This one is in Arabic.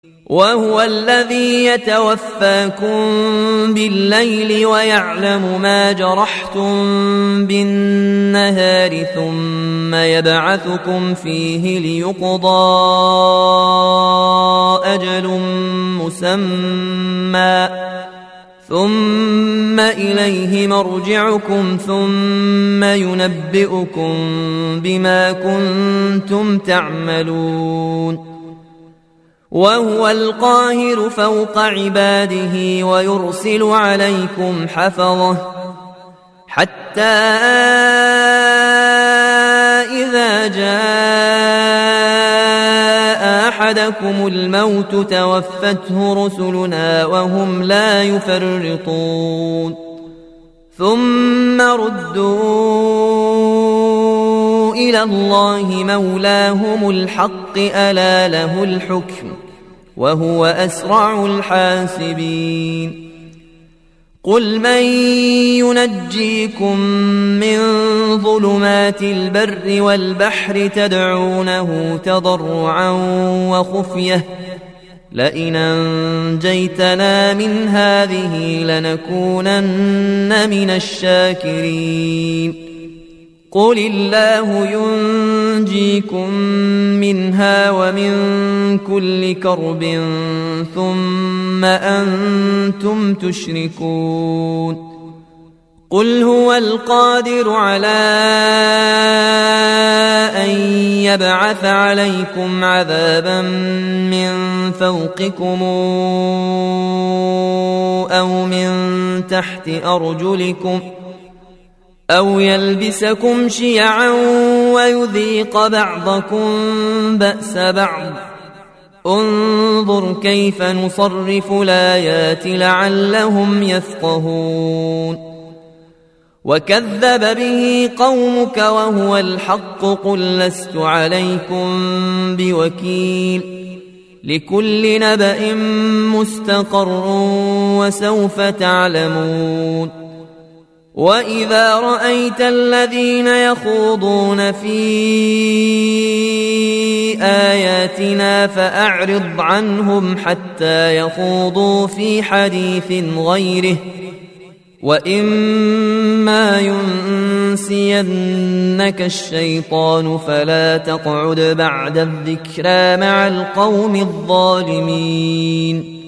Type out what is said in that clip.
وهو الذي يتوفاكم بالليل ويعلم ما جرحتم بالنهار ثم يبعثكم فيه ليقضى أجل مسمى ثم إليه مرجعكم ثم ينبئكم بما كنتم تعملون. وهو القاهر فوق عباده ويرسل عليكم حفظه حتى إذا جاء أحدكم الموت توفته رسلنا وهم لا يفرطون ثم ردوا إلى الله مولاهم الحق ألا له الحكم وهو أسرع الحاسبين. قل من ينجيكم من ظلمات البر والبحر تدعونه تضرعا وخفية لئن أنجيتنا من هذه لنكونن من الشاكرين. قل الله ينجيكم منها ومن كل كرب ثم أنتم تشركون. قل هو القادر على أن يبعث عليكم عذابا من فوقكم أو من تحت أرجلكم أو يلبسكم شيعا ويذيق بعضكم بأس بعض انظر كيف نصرف الآيات لعلهم يفقهون. وكذب به قومك وهو الحق قل لست عليكم بوكيل لكل نبأ مستقر وسوف تعلمون. وإذا رأيت الذين يخوضون في آياتنا فأعرض عنهم حتى يخوضوا في حديث غيره وإما ينسينك الشيطان فلا تقعد بعد الذكرى مع القوم الظالمين.